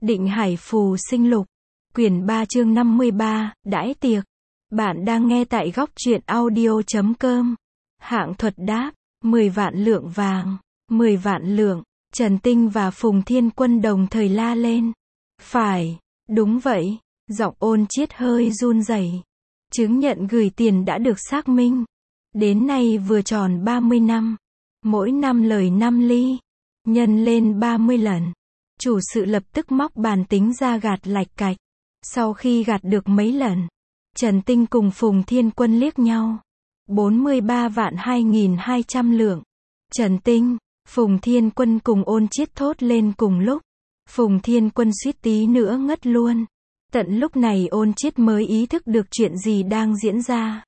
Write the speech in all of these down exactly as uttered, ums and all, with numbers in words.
Định Hải Phù Sinh Lục, quyển ba chương năm mươi ba, đãi tiệc. Bạn đang nghe tại góc truyện audio chấm com. Hạng Thuật đáp, mười vạn lượng vàng, mười vạn lượng. Trần Tinh và Phùng Thiên Quân đồng thời la lên. Phải, đúng vậy. Giọng Ôn Chiết hơi run rẩy. Chứng nhận gửi tiền đã được xác minh. Đến nay vừa tròn ba mươi năm. Mỗi năm lời năm ly. Nhân lên ba mươi lần. Chủ sự lập tức móc bàn tính ra gạt lạch cạch. Sau khi gạt được mấy lần, Trần Tinh cùng Phùng Thiên Quân liếc nhau. bốn mươi ba vạn hai nghìn hai trăm lượng. Trần Tinh, Phùng Thiên Quân cùng Ôn Chiết thốt lên cùng lúc. Phùng Thiên Quân suýt tí nữa ngất luôn. Tận lúc này Ôn Chiết mới ý thức được chuyện gì đang diễn ra.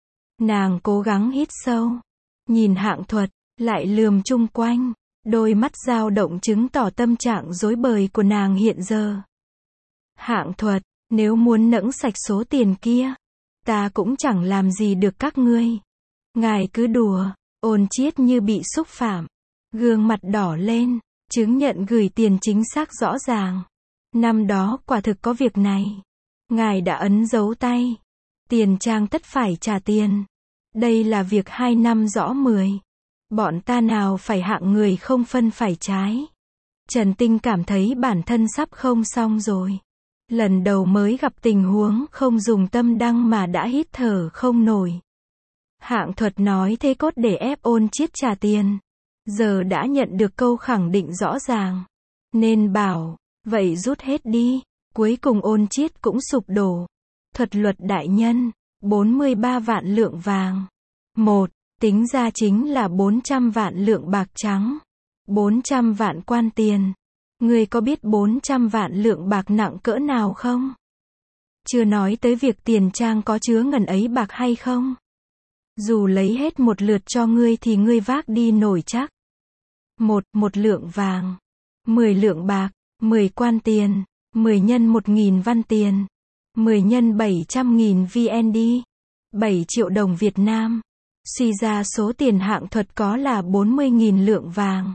Nàng cố gắng hít sâu. Nhìn Hạng Thuật, lại lườm chung quanh. Đôi mắt dao động chứng tỏ tâm trạng rối bời của nàng hiện giờ. Hạng Thuật, nếu muốn nẫng sạch số tiền kia, ta cũng chẳng làm gì được các ngươi. Ngài cứ đùa. Ôn Chiết như bị xúc phạm. Gương mặt đỏ lên. Chứng nhận gửi tiền chính xác rõ ràng. Năm đó quả thực có việc này. Ngài đã ấn dấu tay. Tiền trang tất phải trả tiền. Đây là việc hai năm rõ mười. Bọn ta nào phải hạng người không phân phải trái. Trần Tinh cảm thấy bản thân sắp không xong rồi. Lần đầu mới gặp tình huống không dùng tâm đăng mà đã hít thở không nổi. Hạng Thuật nói thế cốt để ép Ôn Chiết trả tiền. Giờ đã nhận được câu khẳng định rõ ràng. Nên bảo, vậy rút hết đi. Cuối cùng Ôn Chiết cũng sụp đổ. Thuật luật đại nhân, bốn mươi ba vạn lượng vàng. Một. Tính ra chính là bốn trăm vạn lượng bạc trắng. bốn trăm vạn quan tiền. Ngươi có biết bốn trăm vạn lượng bạc nặng cỡ nào không? Chưa nói tới việc tiền trang có chứa ngần ấy bạc hay không. Dù lấy hết một lượt cho ngươi thì ngươi vác đi nổi chắc. Một, một lượng vàng. Mười lượng bạc. Mười quan tiền. Mười nhân một nghìn văn tiền. Mười nhân bảy trăm nghìn vê en đê. Bảy triệu đồng Việt Nam. Suy ra số tiền Hạng Thuật có là bốn mươi nghìn lượng vàng.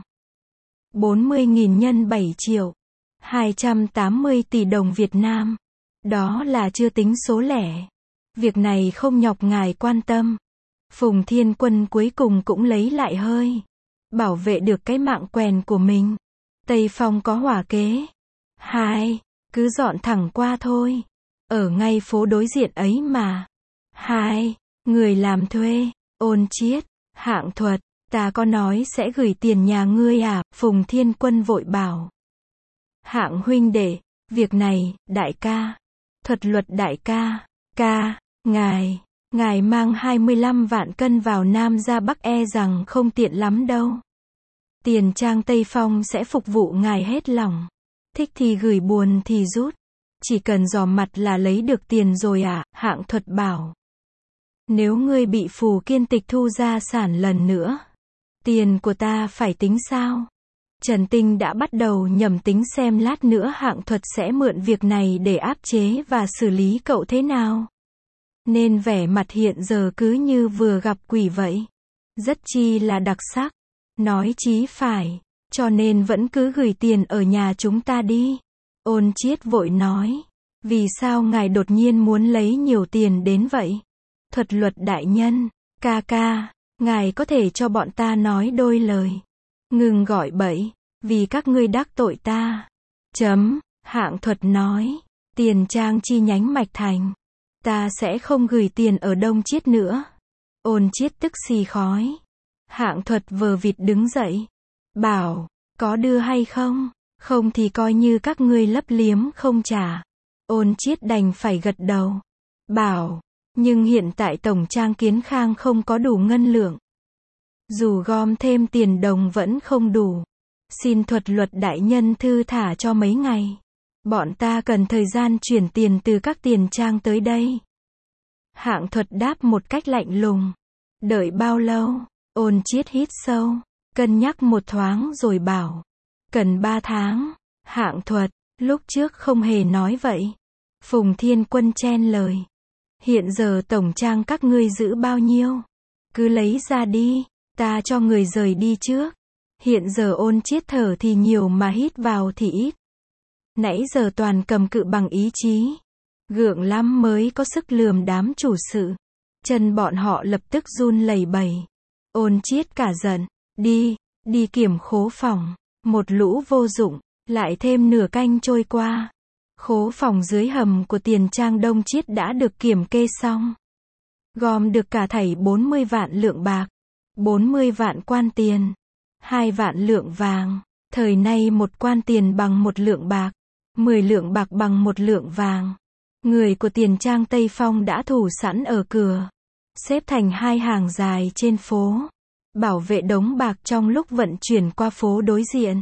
bốn mươi nghìn nhân bảy triệu. hai trăm tám mươi tỷ đồng Việt Nam. Đó là chưa tính số lẻ. Việc này không nhọc ngài quan tâm. Phùng Thiên Quân cuối cùng cũng lấy lại hơi. Bảo vệ được cái mạng quèn của mình. Tây Phong có hỏa kế. Hai. Cứ dọn thẳng qua thôi. Ở ngay phố đối diện ấy mà. Hai. Người làm thuê. Ôn Chiết, Hạng Thuật, ta có nói sẽ gửi tiền nhà ngươi à? Phùng Thiên Quân vội bảo. Hạng huynh đệ, việc này, đại ca. Thuật luật đại ca. Ca, ngài, ngài mang hai mươi lăm vạn cân vào Nam ra Bắc e rằng không tiện lắm đâu. Tiền trang Tây Phong sẽ phục vụ ngài hết lòng. Thích thì gửi, buồn thì rút. Chỉ cần dò mặt là lấy được tiền rồi à? Hạng Thuật bảo. Nếu ngươi bị Phù Kiên tịch thu gia sản lần nữa, tiền của ta phải tính sao? Trần Tinh đã bắt đầu nhầm tính xem lát nữa Hạng Thuật sẽ mượn việc này để áp chế và xử lý cậu thế nào. Nên vẻ mặt hiện giờ cứ như vừa gặp quỷ vậy. Rất chi là đặc sắc. Nói chí phải. Cho nên vẫn cứ gửi tiền ở nhà chúng ta đi. Ôn Chiết vội nói. Vì sao ngài đột nhiên muốn lấy nhiều tiền đến vậy? Thuật luật đại nhân, ca ca, ngài có thể cho bọn ta nói đôi lời. Ngừng gọi bậy, vì các ngươi đắc tội ta. Chấm, Hạng Thuật nói, tiền trang chi nhánh Mạch Thành. Ta sẽ không gửi tiền ở Đông Chiết nữa. Ôn Chiết tức xì khói. Hạng Thuật vờ vịt đứng dậy. Bảo, có đưa hay không? Không thì coi như các ngươi lấp liếm không trả. Ôn Chiết đành phải gật đầu. Bảo. Nhưng hiện tại Tổng trang Kiến Khang không có đủ ngân lượng. Dù gom thêm tiền đồng vẫn không đủ. Xin thuật luật đại nhân thư thả cho mấy ngày. Bọn ta cần thời gian chuyển tiền từ các tiền trang tới đây. Hạng Thuật đáp một cách lạnh lùng. Đợi bao lâu? Ôn Chiết hít sâu. Cân nhắc một thoáng rồi bảo. Cần ba tháng. Hạng Thuật, lúc trước không hề nói vậy. Phùng Thiên Quân chen lời. Hiện giờ tổng trang các ngươi giữ bao nhiêu? Cứ lấy ra đi, ta cho người rời đi trước. Hiện giờ Ôn Chiết thở thì nhiều mà hít vào thì ít. Nãy giờ toàn cầm cự bằng ý chí. Gượng lắm mới có sức lườm đám chủ sự. Chân bọn họ lập tức run lẩy bẩy. Ôn Chiết cả giận. Đi, đi kiểm khố phòng. Một lũ vô dụng. Lại thêm nửa canh trôi qua. Khố phòng dưới hầm của Tiền Trang Đông Chiết đã được kiểm kê xong. Gom được cả thảy bốn mươi vạn lượng bạc. bốn mươi vạn quan tiền. hai vạn lượng vàng. Thời nay một quan tiền bằng một lượng bạc. mười lượng bạc bằng một lượng vàng. Người của Tiền Trang Tây Phong đã thủ sẵn ở cửa. Xếp thành hai hàng dài trên phố. Bảo vệ đống bạc trong lúc vận chuyển qua phố đối diện.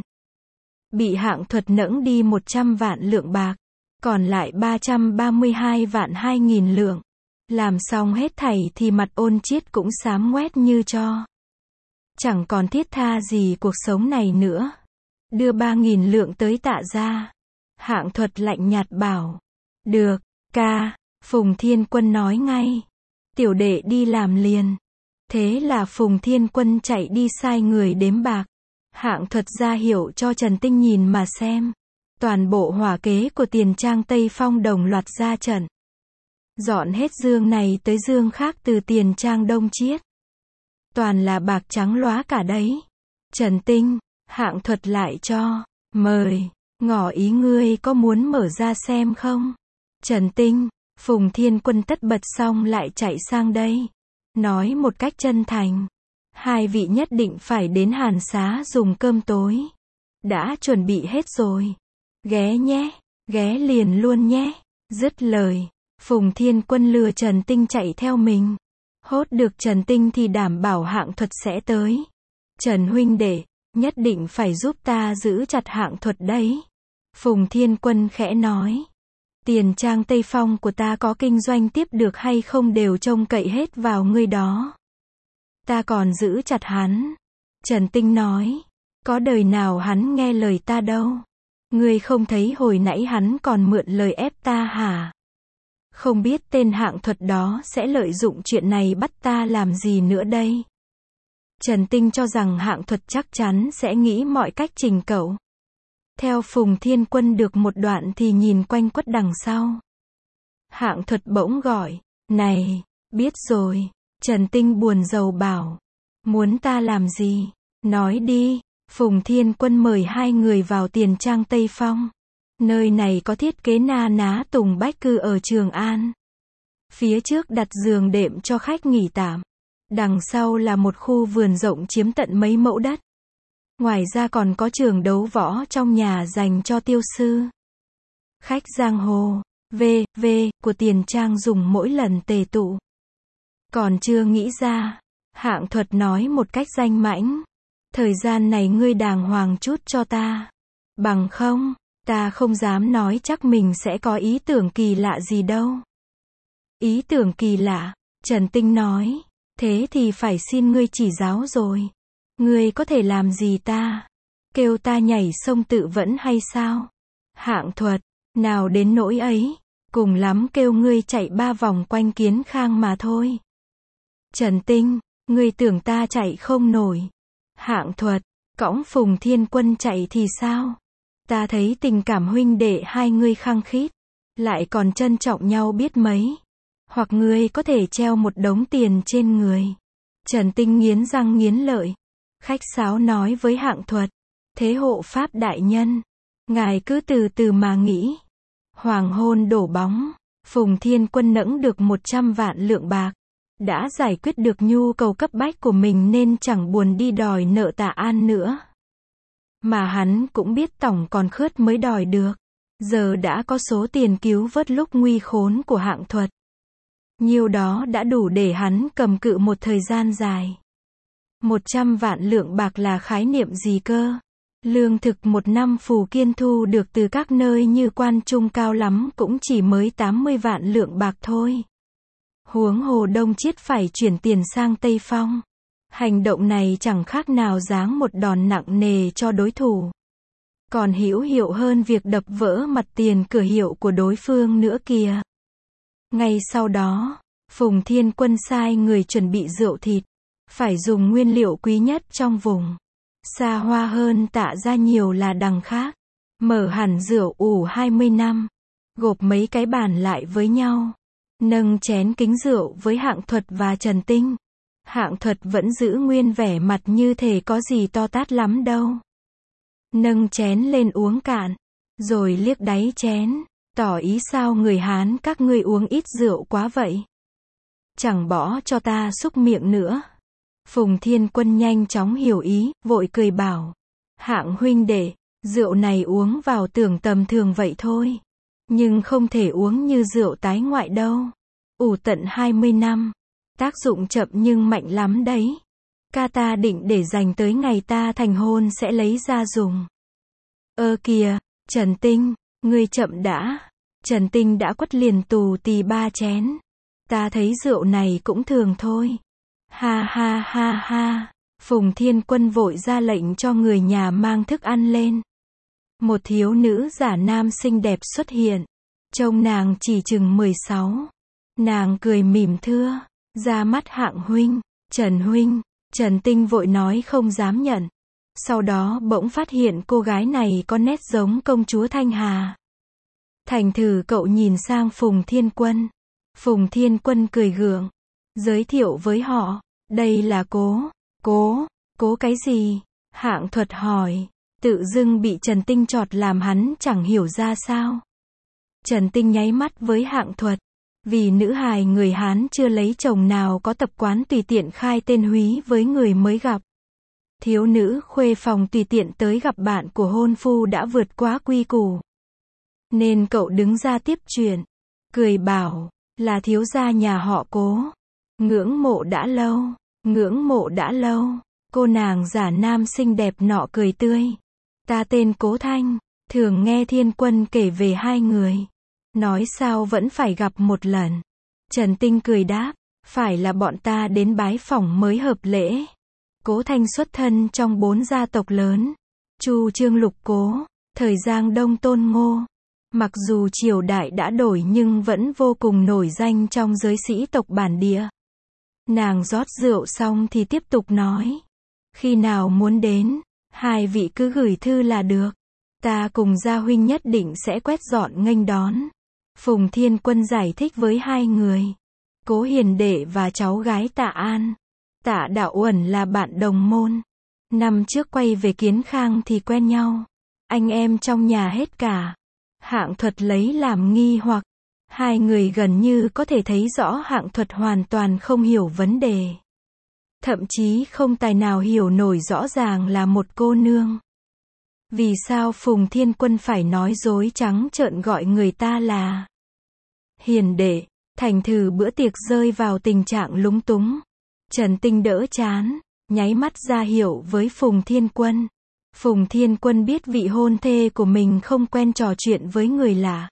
Bị Hạng Thuật nẫng đi một trăm vạn lượng bạc. Còn lại ba trăm ba mươi hai vạn hai nghìn lượng. Làm xong hết thảy thì mặt Ôn Chiết cũng xám ngoét như tro. Chẳng còn thiết tha gì cuộc sống này nữa. Đưa ba nghìn lượng tới Tạ gia. Hạng Thuật lạnh nhạt bảo. Được, ca. Phùng Thiên Quân nói ngay. Tiểu đệ đi làm liền. Thế là Phùng Thiên Quân chạy đi sai người đếm bạc. Hạng Thuật ra hiệu cho Trần Tinh nhìn mà xem. Toàn bộ hỏa kế của Tiền Trang Tây Phong đồng loạt ra trận. Dọn hết dương này tới dương khác từ Tiền Trang Đông Chiết. Toàn là bạc trắng lóa cả đấy. Trần Tinh, Hạng Thuật lại cho. Mời, ngỏ ý ngươi có muốn mở ra xem không? Trần Tinh, Phùng Thiên Quân tất bật xong lại chạy sang đây. Nói một cách chân thành. Hai vị nhất định phải đến Hàn Xá dùng cơm tối. Đã chuẩn bị hết rồi. Ghé nhé, ghé liền luôn nhé. Dứt lời, Phùng Thiên Quân lừa Trần Tinh chạy theo mình. Hốt được Trần Tinh thì đảm bảo Hạng Thuật sẽ tới. Trần huynh đệ, nhất định phải giúp ta giữ chặt Hạng Thuật đấy. Phùng Thiên Quân khẽ nói. Tiền Trang Tây Phong của ta có kinh doanh tiếp được hay không đều trông cậy hết vào ngươi đó. Ta còn giữ chặt hắn. Trần Tinh nói. Có đời nào hắn nghe lời ta đâu. Ngươi không thấy hồi nãy hắn còn mượn lời ép ta hả? Không biết tên Hạng Thuật đó sẽ lợi dụng chuyện này bắt ta làm gì nữa đây? Trần Tinh cho rằng Hạng Thuật chắc chắn sẽ nghĩ mọi cách trình cẩu. Theo Phùng Thiên Quân được một đoạn thì nhìn quanh quất đằng sau. Hạng Thuật bỗng gọi. Này, biết rồi. Trần Tinh buồn rầu bảo. Muốn ta làm gì? Nói đi. Phùng Thiên Quân mời hai người vào Tiền Trang Tây Phong. Nơi này có thiết kế na ná tùng bách cư ở Trường An. Phía trước đặt giường đệm cho khách nghỉ tạm. Đằng sau là một khu vườn rộng chiếm tận mấy mẫu đất. Ngoài ra còn có trường đấu võ trong nhà dành cho tiêu sư. Khách giang hồ, vê vê, của Tiền Trang dùng mỗi lần tề tụ. Còn chưa nghĩ ra, Hạng Thuật nói một cách danh mãnh. Thời gian này ngươi đàng hoàng chút cho ta. Bằng không, ta không dám nói chắc mình sẽ có ý tưởng kỳ lạ gì đâu. Ý tưởng kỳ lạ, Trần Tinh nói. Thế thì phải xin ngươi chỉ giáo rồi. Ngươi có thể làm gì ta? Kêu ta nhảy sông tự vẫn hay sao? Hạng Thuật, nào đến nỗi ấy. Cùng lắm kêu ngươi chạy ba vòng quanh Kiến Khang mà thôi. Trần Tinh, ngươi tưởng ta chạy không nổi. Hạng Thuật, cõng Phùng Thiên Quân chạy thì sao? Ta thấy tình cảm huynh đệ hai ngươi khăng khít. Lại còn trân trọng nhau biết mấy. Hoặc ngươi có thể treo một đống tiền trên người. Trần Tinh nghiến răng nghiến lợi. Khách sáo nói với Hạng Thuật. Thế hộ pháp đại nhân. Ngài cứ từ từ mà nghĩ. Hoàng hôn đổ bóng. Phùng Thiên Quân nẫng được một trăm vạn lượng bạc. Đã giải quyết được nhu cầu cấp bách của mình nên chẳng buồn đi đòi nợ Tạ An nữa. Mà hắn cũng biết tổng còn khướt mới đòi được. Giờ đã có số tiền cứu vớt lúc nguy khốn của Hạng Thuật. Nhiêu đó đã đủ để hắn cầm cự một thời gian dài. Một trăm vạn lượng bạc là khái niệm gì cơ? Lương thực một năm Phù Kiên thu được từ các nơi như Quan Trung cao lắm cũng chỉ mới tám mươi vạn lượng bạc thôi. Huống hồ Đông Chiết phải chuyển tiền sang Tây Phong. Hành động này chẳng khác nào giáng một đòn nặng nề cho đối thủ. Còn hữu hiệu hơn việc đập vỡ mặt tiền cửa hiệu của đối phương nữa kìa. Ngay sau đó, Phùng Thiên Quân sai người chuẩn bị rượu thịt. Phải dùng nguyên liệu quý nhất trong vùng. Xa hoa hơn Tạ gia nhiều là đằng khác. Mở hẳn rượu ủ hai mươi năm. Gộp mấy cái bàn lại với nhau. Nâng chén kính rượu với Hạng Thuật và Trần Tinh. Hạng Thuật vẫn giữ nguyên vẻ mặt như thể có gì to tát lắm đâu. Nâng chén lên uống cạn. Rồi liếc đáy chén. Tỏ ý sao người Hán các ngươi uống ít rượu quá vậy. Chẳng bỏ cho ta xúc miệng nữa. Phùng Thiên Quân nhanh chóng hiểu ý, vội cười bảo. Hạng huynh đệ, rượu này uống vào tưởng tầm thường vậy thôi. Nhưng không thể uống như rượu tái ngoại đâu. Ủ tận hai mươi năm. Tác dụng chậm nhưng mạnh lắm đấy. Ca ta định để dành tới ngày ta thành hôn sẽ lấy ra dùng. Ơ kìa, Trần Tinh, ngươi chậm đã. Trần Tinh đã quất liền tù tì ba chén. Ta thấy rượu này cũng thường thôi. Ha ha ha ha. Phùng Thiên Quân vội ra lệnh cho người nhà mang thức ăn lên. Một thiếu nữ giả nam xinh đẹp xuất hiện. Trông nàng chỉ chừng mười sáu. Nàng cười mỉm thưa. Ra mắt Hạng huynh, Trần huynh. Trần Tinh vội nói không dám nhận. Sau đó bỗng phát hiện cô gái này có nét giống công chúa Thanh Hà. Thành thử cậu nhìn sang Phùng Thiên Quân. Phùng Thiên Quân cười gượng. Giới thiệu với họ. Đây là cố. Cố. Cố cái gì? Hạng Thuật hỏi. Tự dưng bị Trần Tinh chọt làm hắn chẳng hiểu ra sao. Trần Tinh nháy mắt với Hạng Thuật. Vì nữ hài người Hán chưa lấy chồng nào có tập quán tùy tiện khai tên húy với người mới gặp. Thiếu nữ khuê phòng tùy tiện tới gặp bạn của hôn phu đã vượt quá quy củ. Nên cậu đứng ra tiếp chuyện. Cười bảo, là thiếu gia nhà họ Cố. Ngưỡng mộ đã lâu, ngưỡng mộ đã lâu. Cô nàng giả nam xinh đẹp nọ cười tươi. Ta tên Cố Thanh, thường nghe Thiên Quân kể về hai người. Nói sao vẫn phải gặp một lần. Trần Tinh cười đáp, phải là bọn ta đến bái phỏng mới hợp lễ. Cố Thanh xuất thân trong bốn gia tộc lớn. Chu Trương Lục Cố, thời Giang Đông Tôn Ngô. Mặc dù triều đại đã đổi nhưng vẫn vô cùng nổi danh trong giới sĩ tộc bản địa. Nàng rót rượu xong thì tiếp tục nói. Khi nào muốn đến, hai vị cứ gửi thư là được. Ta cùng gia huynh nhất định sẽ quét dọn nghênh đón. Phùng Thiên Quân giải thích với hai người. Cố Hiền Đệ và cháu gái Tạ An. Tạ Đạo Uẩn là bạn đồng môn. Năm trước quay về Kiến Khang thì quen nhau. Anh em trong nhà hết cả. Hạng Thuật lấy làm nghi hoặc. Hai người gần như có thể thấy rõ Hạng Thuật hoàn toàn không hiểu vấn đề. Thậm chí không tài nào hiểu nổi rõ ràng là một cô nương. Vì sao Phùng Thiên Quân phải nói dối trắng trợn gọi người ta là Hiền Đệ, thành thử bữa tiệc rơi vào tình trạng lúng túng. Trần Tinh đỡ chán, nháy mắt ra hiệu với Phùng Thiên Quân. Phùng Thiên Quân biết vị hôn thê của mình không quen trò chuyện với người lạ.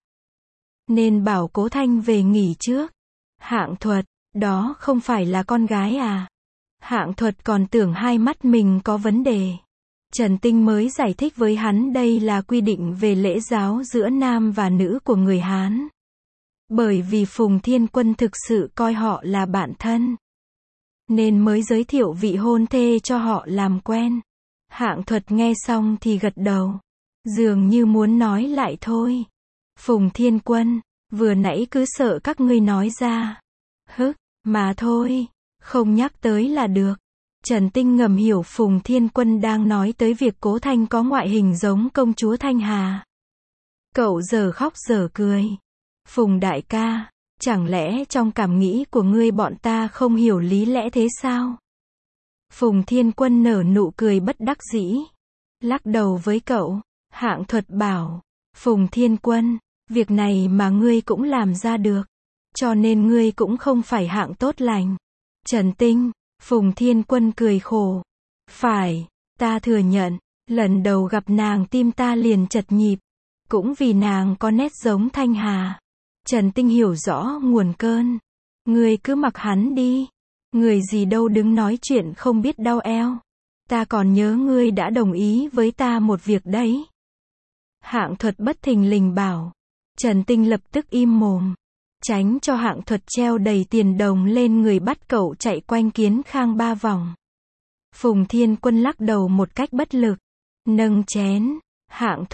Nên bảo Cố Thanh về nghỉ trước. Hạng Thuật, đó không phải là con gái à? Hạng Thuật còn tưởng hai mắt mình có vấn đề. Trần Tinh mới giải thích với hắn đây là quy định về lễ giáo giữa nam và nữ của người Hán. Bởi vì Phùng Thiên Quân thực sự coi họ là bạn thân. Nên mới giới thiệu vị hôn thê cho họ làm quen. Hạng Thuật nghe xong thì gật đầu. Dường như muốn nói lại thôi. Phùng Thiên Quân, vừa nãy cứ sợ các ngươi nói ra. Hức, mà thôi, không nhắc tới là được. Trần Tinh ngầm hiểu Phùng Thiên Quân đang nói tới việc Cố Thanh có ngoại hình giống công chúa Thanh Hà. Cậu giờ khóc giờ cười. Phùng đại ca, chẳng lẽ trong cảm nghĩ của ngươi bọn ta không hiểu lý lẽ thế sao? Phùng Thiên Quân nở nụ cười bất đắc dĩ. Lắc đầu với cậu. Hạng Thuật bảo, Phùng Thiên Quân, việc này mà ngươi cũng làm ra được. Cho nên ngươi cũng không phải hạng tốt lành. Trần Tinh, Phùng Thiên Quân cười khổ. Phải, ta thừa nhận, lần đầu gặp nàng tim ta liền chật nhịp. Cũng vì nàng có nét giống Thanh Hà. Trần Tinh hiểu rõ nguồn cơn. Ngươi cứ mặc hắn đi. Người gì đâu đứng nói chuyện không biết đau eo. Ta còn nhớ ngươi đã đồng ý với ta một việc đấy. Hạng Thuật bất thình lình bảo. Trần Tinh lập tức im mồm. Tránh cho Hạng Thuật treo đầy tiền đồng lên người bắt cậu chạy quanh Kiến Khang ba vòng. Phùng Thiên Quân lắc đầu một cách bất lực. Nâng chén. Hạng Thuật,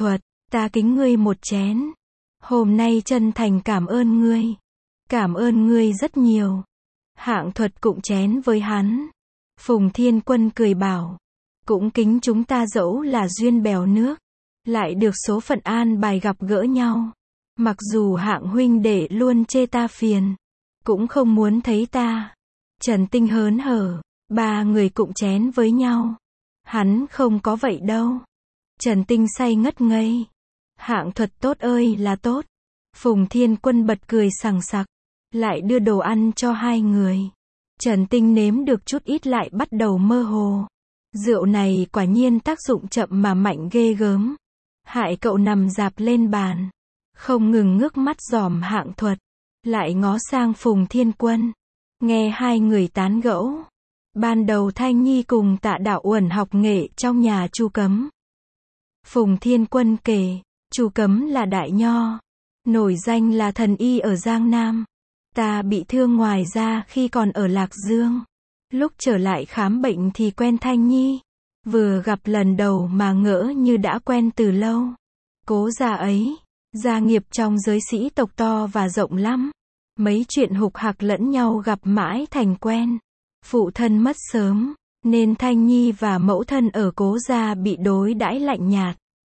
Ta kính ngươi một chén. Hôm nay chân thành cảm ơn ngươi. Cảm ơn ngươi rất nhiều. Hạng Thuật cụng chén với hắn. Phùng Thiên Quân cười bảo. Cũng kính chúng ta dẫu là duyên bèo nước. Lại được số phận an bài gặp gỡ nhau. Mặc dù Hạng huynh đệ luôn chê ta phiền. Cũng không muốn thấy ta. Trần Tinh hớn hở. Ba người cụng chén với nhau. Hắn không có vậy đâu. Trần Tinh say ngất ngây. Hạng Thuật tốt ơi là tốt. Phùng Thiên Quân bật cười sằng sặc. Lại đưa đồ ăn cho hai người. Trần Tinh nếm được chút ít lại bắt đầu mơ hồ. Rượu này quả nhiên tác dụng chậm mà mạnh ghê gớm. Hại cậu nằm rạp lên bàn. Không ngừng ngước mắt dòm Hạng Thuật. Lại ngó sang Phùng Thiên Quân. Nghe hai người tán gẫu. Ban đầu Thanh Nhi cùng Tạ Đạo Uẩn học nghệ trong nhà Chu Cấm. Phùng Thiên Quân kể, Chu Cấm là đại nho. Nổi danh là thần y ở Giang Nam. Ta bị thương ngoài ra khi còn ở Lạc Dương. Lúc trở lại khám bệnh thì quen Thanh Nhi. Vừa gặp lần đầu mà ngỡ như đã quen từ lâu. Cố gia ấy, gia nghiệp trong giới sĩ tộc to và rộng lắm. Mấy chuyện hục hặc lẫn nhau gặp mãi thành quen. Phụ thân mất sớm, nên Thanh Nhi và mẫu thân ở Cố gia bị đối đãi lạnh nhạt.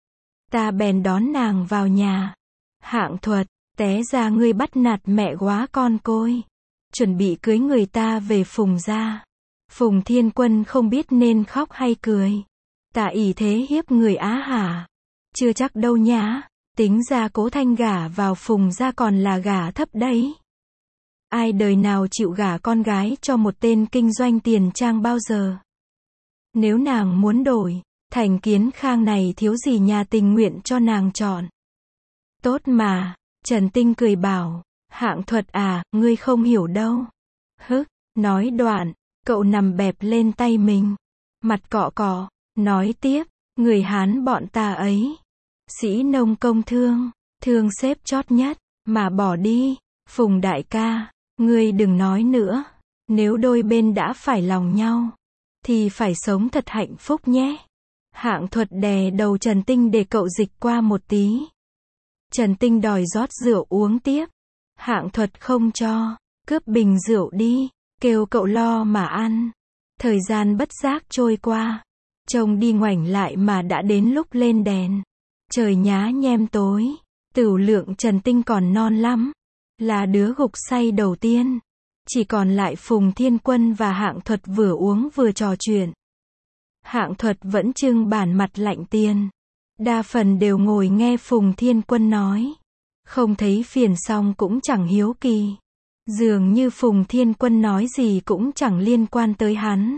Ta bèn đón nàng vào nhà. Hạng Thuật, té ra ngươi bắt nạt mẹ quá con côi. Chuẩn bị cưới người ta về Phùng gia. Phùng Thiên Quân không biết nên khóc hay cười. Ta ỷ thế hiếp người á hả? Chưa chắc đâu nhá. Tính ra Cố Thanh gả vào Phùng gia còn là gả thấp đấy. Ai đời nào chịu gả con gái cho một tên kinh doanh tiền trang bao giờ? Nếu nàng muốn đổi, Thành Kiến Khang này thiếu gì nhà tình nguyện cho nàng chọn. Tốt mà, Trần Tinh cười bảo, Hạng Thuật à, ngươi không hiểu đâu. Hức, nói đoạn, cậu nằm bẹp lên tay mình. Mặt cọ cọ, nói tiếp, người Hán bọn ta ấy. Sĩ nông công thương, thương xếp chót nhất, mà bỏ đi, Phùng đại ca. Ngươi đừng nói nữa, nếu đôi bên đã phải lòng nhau, thì phải sống thật hạnh phúc nhé. Hạng Thuật đè đầu Trần Tinh để cậu dịch qua một tí. Trần Tinh đòi rót rượu uống tiếp. Hạng Thuật không cho, cướp bình rượu đi, kêu cậu lo mà ăn. Thời gian bất giác trôi qua, trông đi ngoảnh lại mà đã đến lúc lên đèn. Trời nhá nhem tối, tửu lượng Trần Tinh còn non lắm. Là đứa gục say đầu tiên. Chỉ còn lại Phùng Thiên Quân và Hạng Thuật vừa uống vừa trò chuyện. Hạng Thuật vẫn trưng bản mặt lạnh tiền. Đa phần đều ngồi nghe Phùng Thiên Quân nói. Không thấy phiền xong cũng chẳng hiếu kỳ. Dường như Phùng Thiên Quân nói gì cũng chẳng liên quan tới hắn.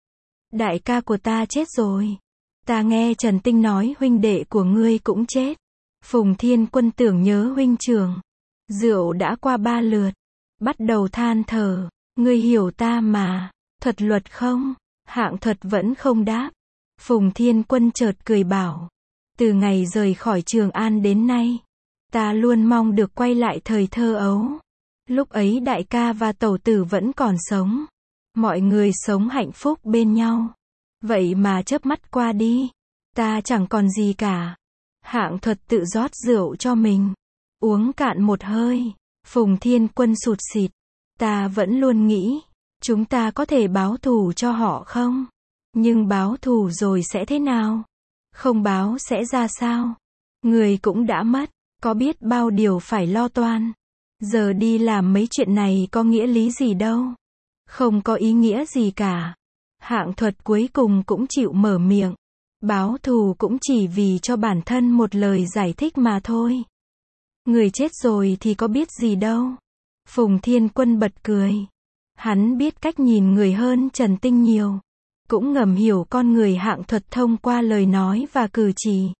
Đại ca của ta chết rồi. Ta nghe Trần Tinh nói huynh đệ của ngươi cũng chết. Phùng Thiên Quân tưởng nhớ huynh trưởng. Rượu đã qua ba lượt. Bắt đầu than thở. Ngươi hiểu ta mà. Thuật luật không? Hạng Thuật vẫn không đáp. Phùng Thiên Quân chợt cười bảo. Từ ngày rời khỏi Trường An đến nay, ta luôn mong được quay lại thời thơ ấu. Lúc ấy đại ca và tẩu tử vẫn còn sống. Mọi người sống hạnh phúc bên nhau. Vậy mà chớp mắt qua đi. Ta chẳng còn gì cả. Hạng Thuật tự rót rượu cho mình. Uống cạn một hơi. Phùng Thiên Quân sụt sịt. Ta vẫn luôn nghĩ, chúng ta có thể báo thù cho họ không? Nhưng báo thù rồi sẽ thế nào? Không báo sẽ ra sao? Người cũng đã mất, có biết bao điều phải lo toan. Giờ đi làm mấy chuyện này có nghĩa lý gì đâu. Không có ý nghĩa gì cả. Hạng Thuật cuối cùng cũng chịu mở miệng. Báo thù cũng chỉ vì cho bản thân một lời giải thích mà thôi. Người chết rồi thì có biết gì đâu. Phùng Thiên Quân bật cười. Hắn biết cách nhìn người hơn Trần Tinh nhiều. Cũng ngầm hiểu con người Hạng Thuật thông qua lời nói và cử chỉ.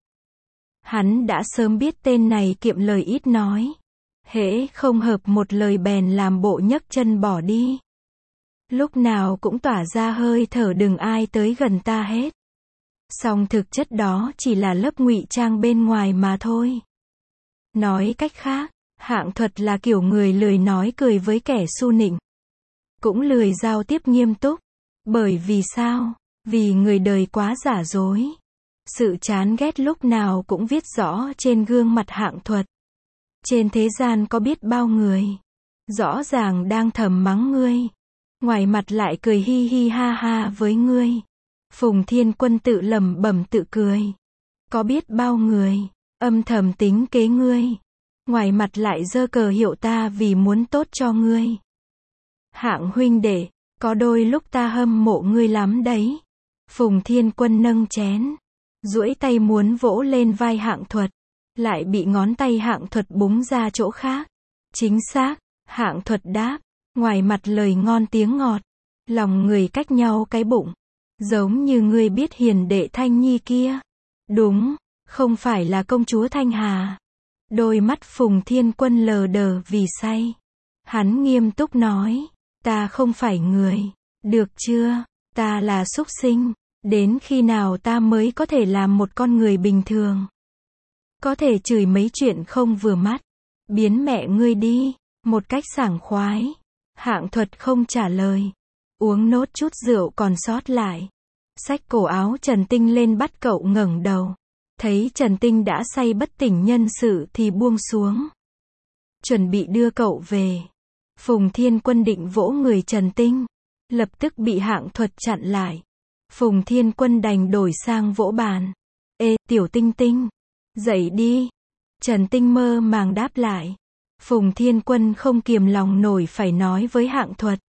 Hắn đã sớm biết tên này kiệm lời ít nói. Hễ không hợp một lời bèn làm bộ nhấc chân bỏ đi. Lúc nào cũng tỏa ra hơi thở đừng ai tới gần ta hết. Song thực chất đó chỉ là lớp ngụy trang bên ngoài mà thôi. Nói cách khác, Hạng Thuật là kiểu người lười nói cười với kẻ su nịnh. Cũng lười giao tiếp nghiêm túc. Bởi vì sao? Vì người đời quá giả dối. Sự chán ghét lúc nào cũng viết rõ trên gương mặt Hạng Thuật. Trên thế gian có biết bao người, rõ ràng đang thầm mắng ngươi, ngoài mặt lại cười hi hi ha ha với ngươi. Phùng Thiên Quân tự lẩm bẩm tự cười. Có biết bao người, âm thầm tính kế ngươi, ngoài mặt lại giơ cờ hiệu ta vì muốn tốt cho ngươi. Hạng huynh đệ, có đôi lúc ta hâm mộ ngươi lắm đấy. Phùng Thiên Quân nâng chén, duỗi tay muốn vỗ lên vai Hạng Thuật, lại bị ngón tay Hạng Thuật búng ra chỗ khác. Chính xác, Hạng Thuật đáp, ngoài mặt lời ngon tiếng ngọt, lòng người cách nhau cái bụng. Giống như ngươi biết hiền đệ Thanh Nhi kia. Đúng, không phải là công chúa Thanh Hà. Đôi mắt Phùng Thiên Quân lờ đờ vì say. Hắn nghiêm túc nói, ta không phải người, được chưa, ta là súc sinh, đến khi nào ta mới có thể làm một con người bình thường. Có thể chửi mấy chuyện không vừa mắt, biến mẹ ngươi đi, một cách sảng khoái. Hạng Thuật không trả lời, uống nốt chút rượu còn sót lại. Xách cổ áo Trần Tinh lên bắt cậu ngẩng đầu. Thấy Trần Tinh đã say bất tỉnh nhân sự thì buông xuống. Chuẩn bị đưa cậu về. Phùng Thiên Quân định vỗ người Trần Tinh, lập tức bị Hạng Thuật chặn lại. Phùng Thiên Quân đành đổi sang vỗ bàn. Ê, tiểu Tinh Tinh, dậy đi. Trần Tinh mơ màng đáp lại. Phùng Thiên Quân không kiềm lòng nổi phải nói với Hạng Thuật.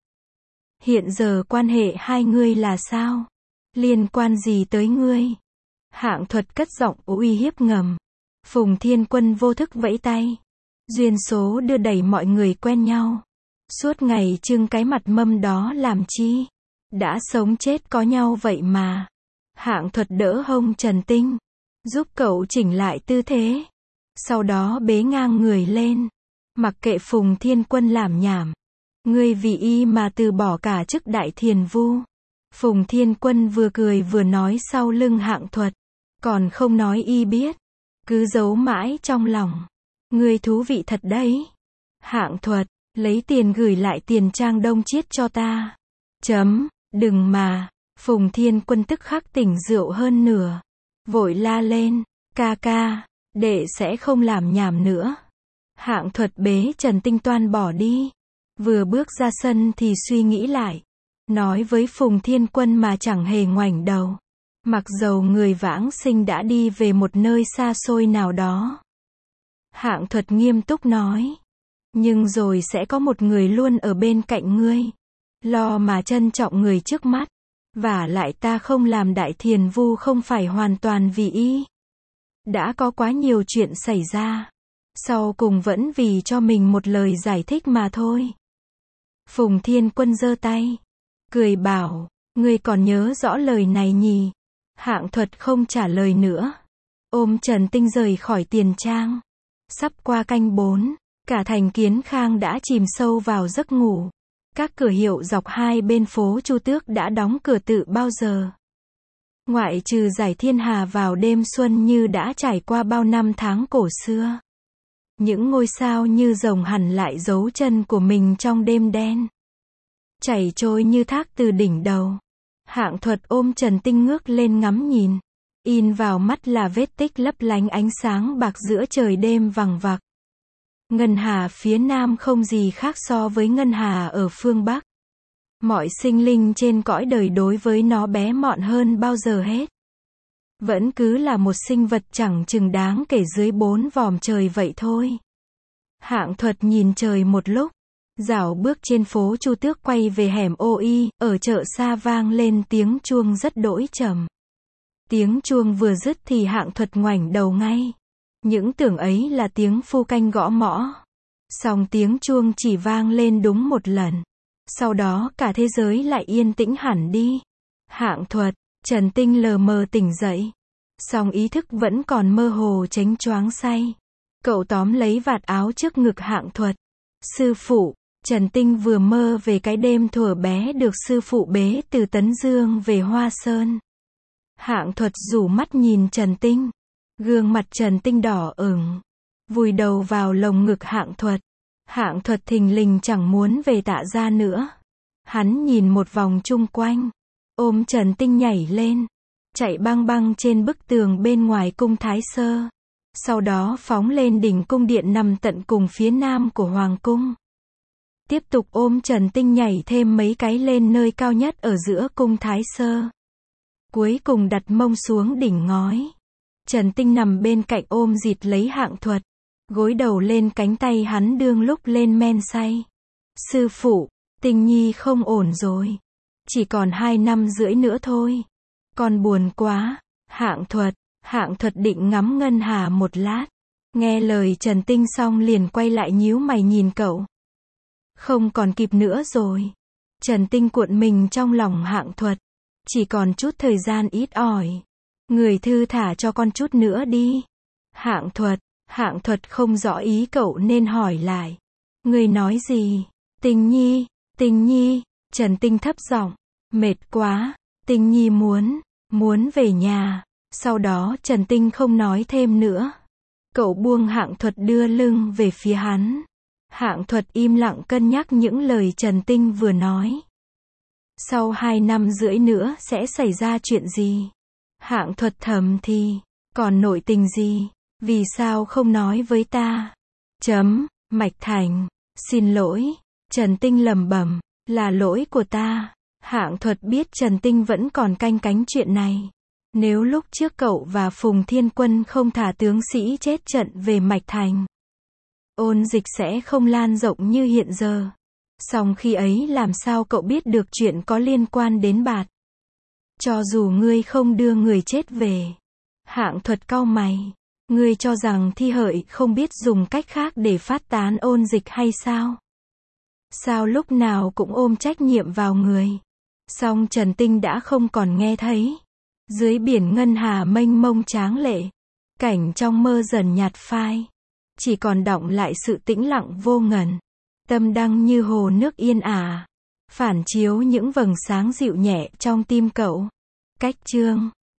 Hiện giờ quan hệ hai ngươi là sao? Liên quan gì tới ngươi? Hạng Thuật cất giọng uy hiếp ngầm. Phùng Thiên Quân vô thức vẫy tay. Duyên số đưa đẩy mọi người quen nhau. Suốt ngày trưng cái mặt mâm đó làm chi? Đã sống chết có nhau vậy mà. Hạng Thuật đỡ hông Trần Tinh, giúp cậu chỉnh lại tư thế. Sau đó bế ngang người lên. Mặc kệ Phùng Thiên Quân làm nhảm. Ngươi vì y mà từ bỏ cả chức đại thiền vu. Phùng Thiên Quân vừa cười vừa nói sau lưng Hạng Thuật. Còn không nói y biết. Cứ giấu mãi trong lòng. Ngươi thú vị thật đấy. Hạng Thuật, lấy tiền gửi lại tiền trang Đông Chiết cho ta. Chấm, đừng mà. Phùng Thiên Quân tức khắc tỉnh rượu hơn nửa. Vội la lên, ca ca, đệ sẽ không làm nhảm nữa. Hạng Thuật bế Trần Tinh toan bỏ đi. Vừa bước ra sân thì suy nghĩ lại. Nói với Phùng Thiên Quân mà chẳng hề ngoảnh đầu. Mặc dầu người vãng sinh đã đi về một nơi xa xôi nào đó. Hạng Thuật nghiêm túc nói. Nhưng rồi sẽ có một người luôn ở bên cạnh ngươi. Lo mà trân trọng người trước mắt. Vả lại ta không làm đại thiền vu không phải hoàn toàn vì y. Đã có quá nhiều chuyện xảy ra. Sau cùng vẫn vì cho mình một lời giải thích mà thôi. Phùng Thiên Quân giơ tay. Cười bảo, ngươi còn nhớ rõ lời này nhỉ? Hạng Thuật không trả lời nữa. Ôm Trần Tinh rời khỏi tiền trang. Sắp qua canh bốn, cả thành Kiến Khang đã chìm sâu vào giấc ngủ. Các cửa hiệu dọc hai bên phố Chu Tước đã đóng cửa từ bao giờ. Ngoại trừ giải thiên hà vào đêm xuân như đã trải qua bao năm tháng cổ xưa. Những ngôi sao như rồng hẳn lại giấu chân của mình trong đêm đen. Chảy trôi như thác từ đỉnh đầu. Hạng Thuật ôm Trần Tinh ngước lên ngắm nhìn. In vào mắt là vết tích lấp lánh ánh sáng bạc giữa trời đêm vằng vặc. Ngân hà phía nam không gì khác so với ngân hà ở phương Bắc. Mọi sinh linh trên cõi đời đối với nó bé mọn hơn bao giờ hết. Vẫn cứ là một sinh vật chẳng chừng đáng kể dưới bốn vòm trời vậy thôi. Hạng Thuật nhìn trời một lúc. Dạo bước trên phố Chu Tước quay về hẻm ô y, ở chợ xa vang lên tiếng chuông rất đỗi trầm. Tiếng chuông vừa dứt thì Hạng Thuật ngoảnh đầu ngay. Những tưởng ấy là tiếng phu canh gõ mõ. Song tiếng chuông chỉ vang lên đúng một lần. Sau đó cả thế giới lại yên tĩnh hẳn đi. Hạng Thuật, Trần Tinh lờ mờ tỉnh dậy. Song ý thức vẫn còn mơ hồ chánh choáng say. Cậu tóm lấy vạt áo trước ngực Hạng Thuật. Sư phụ, Trần Tinh vừa mơ về cái đêm thuở bé được sư phụ bế từ Tấn Dương về Hoa Sơn. Hạng Thuật rủ mắt nhìn Trần Tinh. Gương mặt Trần Tinh đỏ ửng. Vùi đầu vào lồng ngực Hạng Thuật. Hạng Thuật thình lình chẳng muốn về Tạ gia nữa. Hắn nhìn một vòng chung quanh. Ôm Trần Tinh nhảy lên. chạy băng băng trên bức tường bên ngoài cung Thái Sơ. Sau đó phóng lên đỉnh cung điện nằm tận cùng phía nam của Hoàng cung. Tiếp tục ôm Trần Tinh nhảy thêm mấy cái lên nơi cao nhất ở giữa cung Thái Sơ. Cuối cùng đặt mông xuống đỉnh ngói. Trần Tinh nằm bên cạnh ôm dịt lấy Hạng Thuật. Gối đầu lên cánh tay hắn đương lúc lên men say. Sư phụ, Tinh Nhi không ổn rồi. Chỉ còn hai năm rưỡi nữa thôi. Con buồn quá. Hạng Thuật, Hạng Thuật định ngắm Ngân Hà một lát. Nghe lời Trần Tinh xong liền quay lại nhíu mày nhìn cậu. Không còn kịp nữa rồi. Trần Tinh cuộn mình trong lòng Hạng Thuật. Chỉ còn chút thời gian ít ỏi. Người thư thả cho con chút nữa đi. Hạng Thuật, Hạng Thuật không rõ ý cậu nên hỏi lại. Người nói gì? Tinh Nhi, Tinh Nhi, Trần Tinh thấp giọng. Mệt quá, Tinh Nhi muốn, muốn về nhà. Sau đó Trần Tinh không nói thêm nữa. Cậu buông Hạng Thuật đưa lưng về phía hắn. Hạng Thuật im lặng cân nhắc những lời Trần Tinh vừa nói. Sau hai năm rưỡi nữa sẽ xảy ra chuyện gì? Hạng Thuật thầm thì, còn nội tình gì? Vì sao không nói với ta? Chấm, Mạch Thành, xin lỗi. Trần Tinh lẩm bẩm, là lỗi của ta. Hạng Thuật biết Trần Tinh vẫn còn canh cánh chuyện này. Nếu lúc trước cậu và Phùng Thiên Quân không thả tướng sĩ chết trận về Mạch Thành, ôn dịch sẽ không lan rộng như hiện giờ. Song khi ấy làm sao cậu biết được chuyện có liên quan đến Bạt? Cho dù ngươi không đưa người chết về. Hạng Thuật cau mày. Ngươi cho rằng Thi Hợi không biết dùng cách khác để phát tán ôn dịch hay sao? Sao lúc nào cũng ôm trách nhiệm vào người? Song Trần Tinh đã không còn nghe thấy. Dưới biển Ngân Hà mênh mông tráng lệ. Cảnh trong mơ dần nhạt phai. Chỉ còn đọng lại sự tĩnh lặng vô ngần. Tâm đăng như hồ nước yên ả. Phản chiếu những vầng sáng dịu nhẹ trong tim cậu. Cách chương